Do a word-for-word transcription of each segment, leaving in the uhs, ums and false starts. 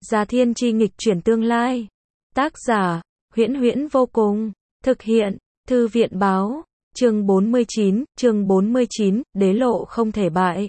Già Thiên Chi nghịch chuyển tương lai. Tác giả, Huyễn Huyễn vô cùng. Thực hiện, Thư viện báo. Chương bốn mươi chín, chương bốn mươi chín, đế lộ không thể bại.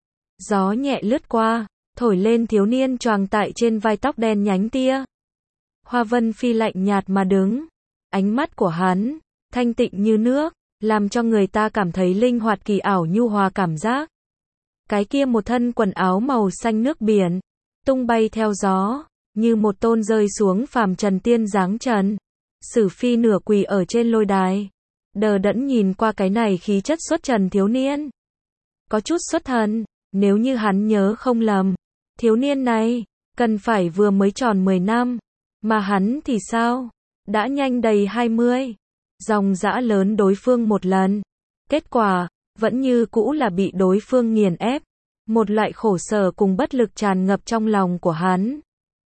Gió nhẹ lướt qua, thổi lên thiếu niên choàng tại trên vai tóc đen nhánh tia. Hoa Vân Phi lạnh nhạt mà đứng. Ánh mắt của hắn, thanh tịnh như nước, làm cho người ta cảm thấy linh hoạt kỳ ảo nhu hòa cảm giác. Cái kia một thân quần áo màu xanh nước biển, tung bay theo gió, như một tôn rơi xuống phàm trần tiên dáng trần. Sử Phi nửa quỳ ở trên lôi đài, đờ đẫn nhìn qua cái này khí chất xuất trần thiếu niên. Có chút xuất thần, nếu như hắn nhớ không lầm, thiếu niên này, cần phải vừa mới tròn mười năm, mà hắn thì sao? Đã nhanh đầy hai mươi, dòng dã lớn đối phương một lần. Kết quả, vẫn như cũ là bị đối phương nghiền ép. Một loại khổ sở cùng bất lực tràn ngập trong lòng của hắn.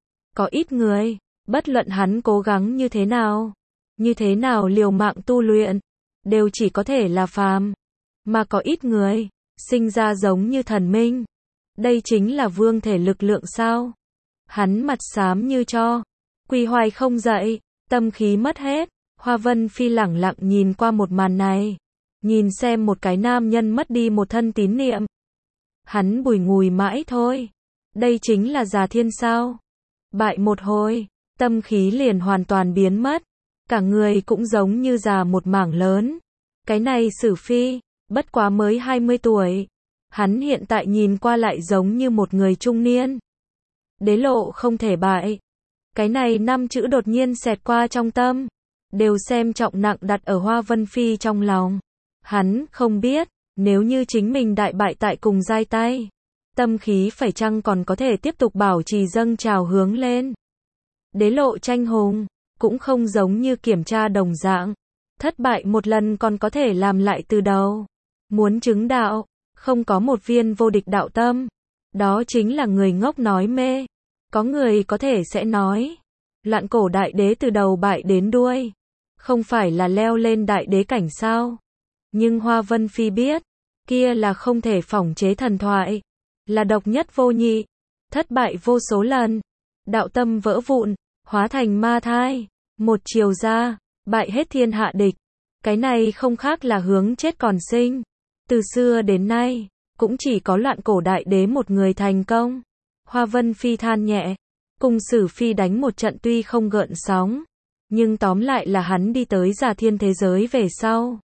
Có ít người, bất luận hắn cố gắng như thế nào, như thế nào liều mạng tu luyện, đều chỉ có thể là phàm. Mà có ít người, sinh ra giống như thần minh. Đây chính là vương thể lực lượng sao? Hắn mặt xám như tro, quỳ hoài không dậy, tâm khí mất hết. Hoa Vân Phi lẳng lặng nhìn qua một màn này, nhìn xem một cái nam nhân mất đi một thân tín niệm. Hắn bùi ngùi mãi thôi. Đây chính là Già Thiên sao? Bại một hồi, tâm khí liền hoàn toàn biến mất. Cả người cũng giống như già một mảng lớn. Cái này Sử Phi, bất quá mới hai mươi tuổi. Hắn hiện tại nhìn qua lại giống như một người trung niên. Đế lộ không thể bại. Cái này năm chữ đột nhiên xẹt qua trong tâm. Đều xem trọng nặng đặt ở Hoa Vân Phi trong lòng. Hắn không biết, nếu như chính mình đại bại tại cùng giai tay, tâm khí phải chăng còn có thể tiếp tục bảo trì dâng trào hướng lên. Đế lộ tranh hùng, cũng không giống như kiểm tra đồng dạng. Thất bại một lần còn có thể làm lại từ đầu. Muốn chứng đạo, không có một viên vô địch đạo tâm. Đó chính là người ngốc nói mê. Có người có thể sẽ nói, loạn cổ đại đế từ đầu bại đến đuôi, không phải là leo lên đại đế cảnh sao? Nhưng Hoa Vân Phi biết, kia là không thể phỏng chế thần thoại, là độc nhất vô nhị, thất bại vô số lần, đạo tâm vỡ vụn, hóa thành ma thai, một chiều ra, bại hết thiên hạ địch. Cái này không khác là hướng chết còn sinh. Từ xưa đến nay, cũng chỉ có loạn cổ đại đế một người thành công. Hoa Vân Phi than nhẹ, cùng Sử Phi đánh một trận tuy không gợn sóng, nhưng tóm lại là hắn đi tới Già Thiên thế giới về sau.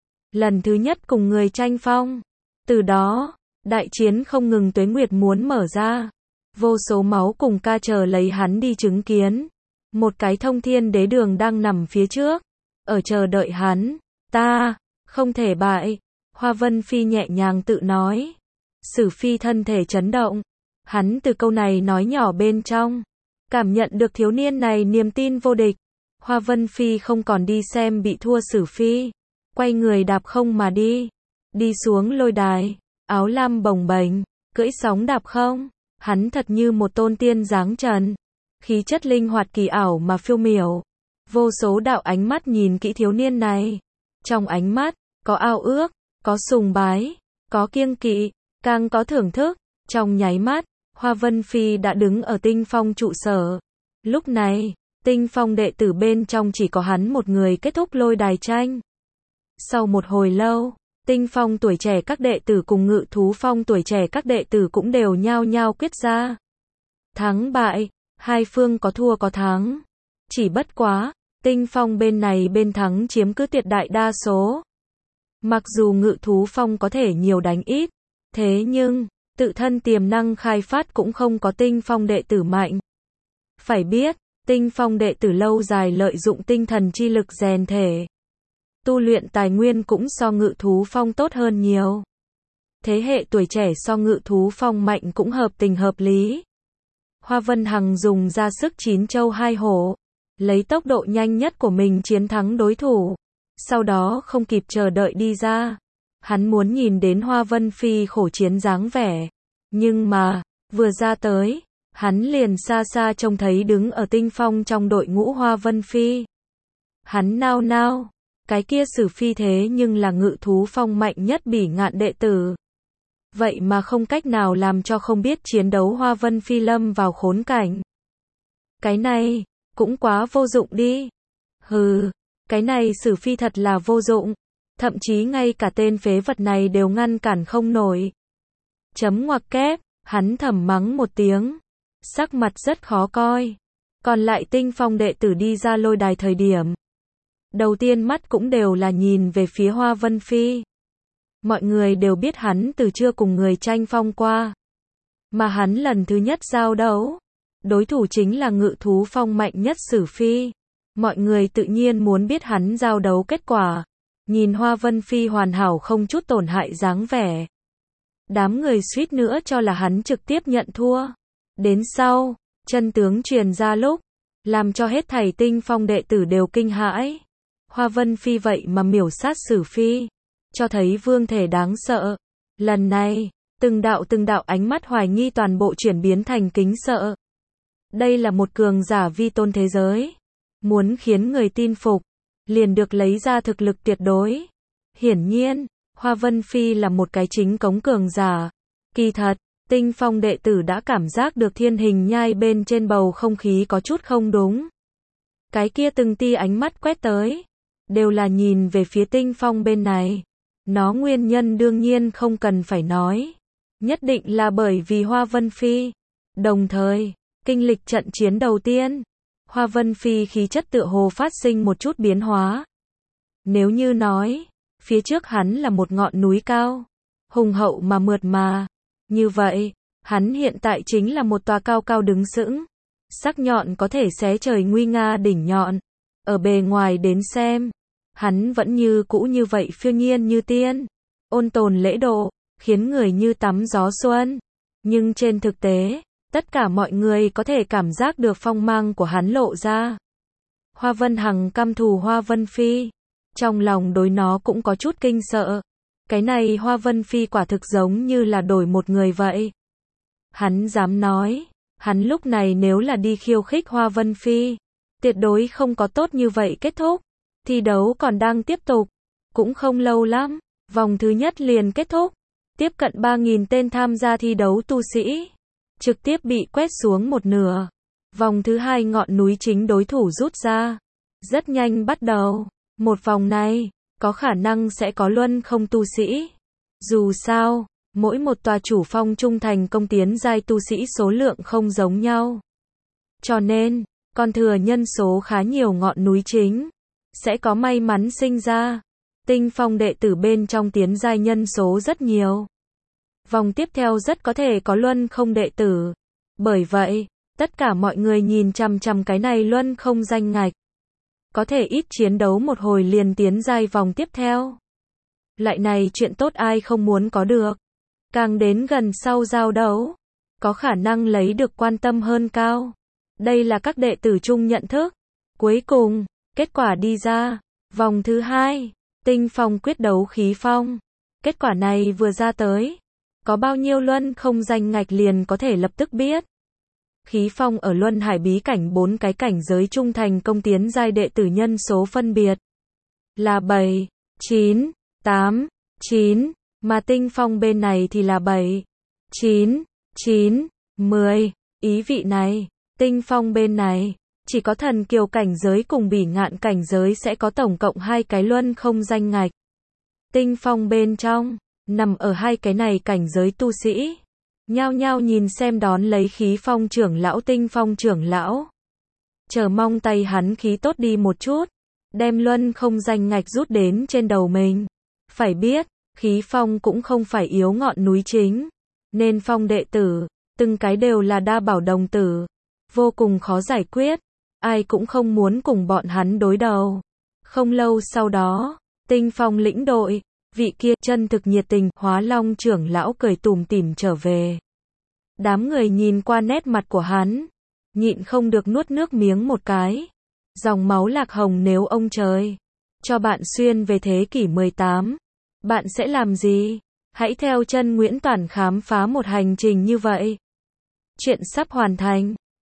Lần thứ nhất cùng người tranh phong. Từ đó, đại chiến không ngừng tuế nguyệt muốn mở ra. Vô số máu cùng ca chờ lấy hắn đi chứng kiến. Một cái thông thiên đế đường đang nằm phía trước. Ở chờ đợi hắn. Ta, không thể bại. Hoa Vân Phi nhẹ nhàng tự nói. Sử Phi thân thể chấn động. Hắn từ câu này nói nhỏ bên trong, cảm nhận được thiếu niên này niềm tin vô địch. Hoa Vân Phi không còn đi xem bị thua Sử Phi. Quay người đạp không mà đi. Đi xuống lôi đài, áo lam bồng bềnh, cưỡi sóng đạp không. Hắn thật như một tôn tiên dáng trần. Khí chất linh hoạt kỳ ảo mà phiêu miểu. Vô số đạo ánh mắt nhìn kỹ thiếu niên này. Trong ánh mắt, có ao ước, có sùng bái, có kiêng kỵ, càng có thưởng thức. Trong nháy mắt, Hoa Vân Phi đã đứng ở Tinh Phong trụ sở. Lúc này, Tinh Phong đệ tử bên trong chỉ có hắn một người kết thúc lôi đài tranh. Sau một hồi lâu, Tinh Phong tuổi trẻ các đệ tử cùng Ngự Thú Phong tuổi trẻ các đệ tử cũng đều nhao nhao quyết ra. Thắng bại, hai phương có thua có thắng. Chỉ bất quá, Tinh Phong bên này bên thắng chiếm cứ tuyệt đại đa số. Mặc dù Ngự Thú Phong có thể nhiều đánh ít, thế nhưng, tự thân tiềm năng khai phát cũng không có Tinh Phong đệ tử mạnh. Phải biết, Tinh Phong đệ tử lâu dài lợi dụng tinh thần chi lực rèn thể. Tu luyện tài nguyên cũng so Ngự Thú Phong tốt hơn nhiều. Thế hệ tuổi trẻ so Ngự Thú Phong mạnh cũng hợp tình hợp lý. Hoa Vân Hằng dùng ra sức chín châu hai hổ, lấy tốc độ nhanh nhất của mình chiến thắng đối thủ. Sau đó không kịp chờ đợi đi ra. Hắn muốn nhìn đến Hoa Vân Phi khổ chiến dáng vẻ. Nhưng mà, vừa ra tới, hắn liền xa xa trông thấy đứng ở Tinh Phong trong đội ngũ Hoa Vân Phi. Hắn nao nao, cái kia Sử Phi thế nhưng là Ngự Thú Phong mạnh nhất bỉ ngạn đệ tử. Vậy mà không cách nào làm cho không biết chiến đấu Hoa Vân Phi lâm vào khốn cảnh. Cái này, cũng quá vô dụng đi. Hừ, cái này Sử Phi thật là vô dụng. Thậm chí ngay cả tên phế vật này đều ngăn cản không nổi. Chấm ngoặc kép, hắn thầm mắng một tiếng. Sắc mặt rất khó coi. Còn lại Tinh Phong đệ tử đi ra lôi đài thời điểm. Đầu tiên mắt cũng đều là nhìn về phía Hoa Vân Phi. Mọi người đều biết hắn từ chưa cùng người tranh phong qua. Mà hắn lần thứ nhất giao đấu. Đối thủ chính là ngự thú phong mạnh nhất Sử Phi. Mọi người tự nhiên muốn biết hắn giao đấu kết quả. Nhìn Hoa Vân Phi hoàn hảo không chút tổn hại dáng vẻ. Đám người suýt nữa cho là hắn trực tiếp nhận thua. Đến sau, chân tướng truyền ra lúc, làm cho hết thảy Tinh Phong đệ tử đều kinh hãi. Hoa Vân Phi vậy mà miểu sát Sử Phi, cho thấy vương thể đáng sợ. Lần này, từng đạo từng đạo ánh mắt hoài nghi toàn bộ chuyển biến thành kính sợ. Đây là một cường giả vi tôn thế giới. Muốn khiến người tin phục, liền được lấy ra thực lực tuyệt đối. Hiển nhiên, Hoa Vân Phi là một cái chính cống cường giả. Kỳ thật, Tinh Phong đệ tử đã cảm giác được Thiên Hình Nhai bên trên bầu không khí có chút không đúng. Cái kia từng tia ánh mắt quét tới, đều là nhìn về phía Tinh Phong bên này. Nó nguyên nhân đương nhiên không cần phải nói. Nhất định là bởi vì Hoa Vân Phi. Đồng thời, kinh lịch trận chiến đầu tiên, Hoa Vân Phi khí chất tựa hồ phát sinh một chút biến hóa. Nếu như nói, phía trước hắn là một ngọn núi cao, hùng hậu mà mượt mà. Như vậy, hắn hiện tại chính là một tòa cao cao đứng sững. Sắc nhọn có thể xé trời nguy nga đỉnh nhọn. Ở bề ngoài đến xem, hắn vẫn như cũ như vậy phiêu nhiên như tiên. Ôn tồn lễ độ, khiến người như tắm gió xuân. Nhưng trên thực tế, tất cả mọi người có thể cảm giác được phong mang của hắn lộ ra. Hoa Vân Hằng căm thù Hoa Vân Phi. Trong lòng đối nó cũng có chút kinh sợ. Cái này Hoa Vân Phi quả thực giống như là đổi một người vậy. Hắn dám nói, hắn lúc này nếu là đi khiêu khích Hoa Vân Phi, tuyệt đối không có tốt như vậy kết thúc. Thi đấu còn đang tiếp tục, cũng không lâu lắm, vòng thứ nhất liền kết thúc. Tiếp cận ba nghìn tên tham gia thi đấu tu sĩ, trực tiếp bị quét xuống một nửa. Vòng thứ hai ngọn núi chính đối thủ rút ra, rất nhanh bắt đầu. Một vòng này, có khả năng sẽ có luân không tu sĩ. Dù sao, mỗi một tòa chủ phong trung thành công tiến giai tu sĩ số lượng không giống nhau. Cho nên, còn thừa nhân số khá nhiều ngọn núi chính, sẽ có may mắn sinh ra. Tinh Phong đệ tử bên trong tiến giai nhân số rất nhiều. Vòng tiếp theo rất có thể có luân không đệ tử. Bởi vậy, tất cả mọi người nhìn chằm chằm cái này luân không danh ngạch. Có thể ít chiến đấu một hồi liền tiến giai vòng tiếp theo. Loại này chuyện tốt ai không muốn có được. Càng đến gần sau giao đấu, có khả năng lấy được quan tâm hơn cao. Đây là các đệ tử chung nhận thức. Cuối cùng, kết quả đi ra. Vòng thứ hai, Tinh Phong quyết đấu Khí Phong. Kết quả này vừa ra tới, có bao nhiêu luân không danh ngạch liền có thể lập tức biết. Khí Phong ở Luân Hải bí cảnh bốn cái cảnh giới trung thành công tiến giai đệ tử nhân số phân biệt là bảy, chín, tám, chín, mà Tinh Phong bên này thì là bảy, chín, chín, mười. Ý vị này, Tinh Phong bên này chỉ có thần kiều cảnh giới cùng bỉ ngạn cảnh giới sẽ có tổng cộng hai cái luân không danh ngạch. Tinh Phong bên trong, nằm ở hai cái này cảnh giới tu sĩ. Nhao nhao nhìn xem đón lấy Khí Phong trưởng lão Tinh Phong trưởng lão. Chờ mong tay hắn khí tốt đi một chút. Đem luân không danh ngạch rút đến trên đầu mình. Phải biết, Khí Phong cũng không phải yếu ngọn núi chính. Nên Phong đệ tử, từng cái đều là đa bảo đồng tử. Vô cùng khó giải quyết. Ai cũng không muốn cùng bọn hắn đối đầu. Không lâu sau đó, Tinh Phong lĩnh đội. Vị kia chân thực nhiệt tình, Hóa Long trưởng lão cười tủm tỉm trở về. Đám người nhìn qua nét mặt của hắn, nhịn không được nuốt nước miếng một cái. Dòng máu lạc hồng nếu ông trời cho bạn xuyên về thế kỷ mười tám, bạn sẽ làm gì? Hãy theo chân Nguyễn Toản khám phá một hành trình như vậy. Chuyện sắp hoàn thành.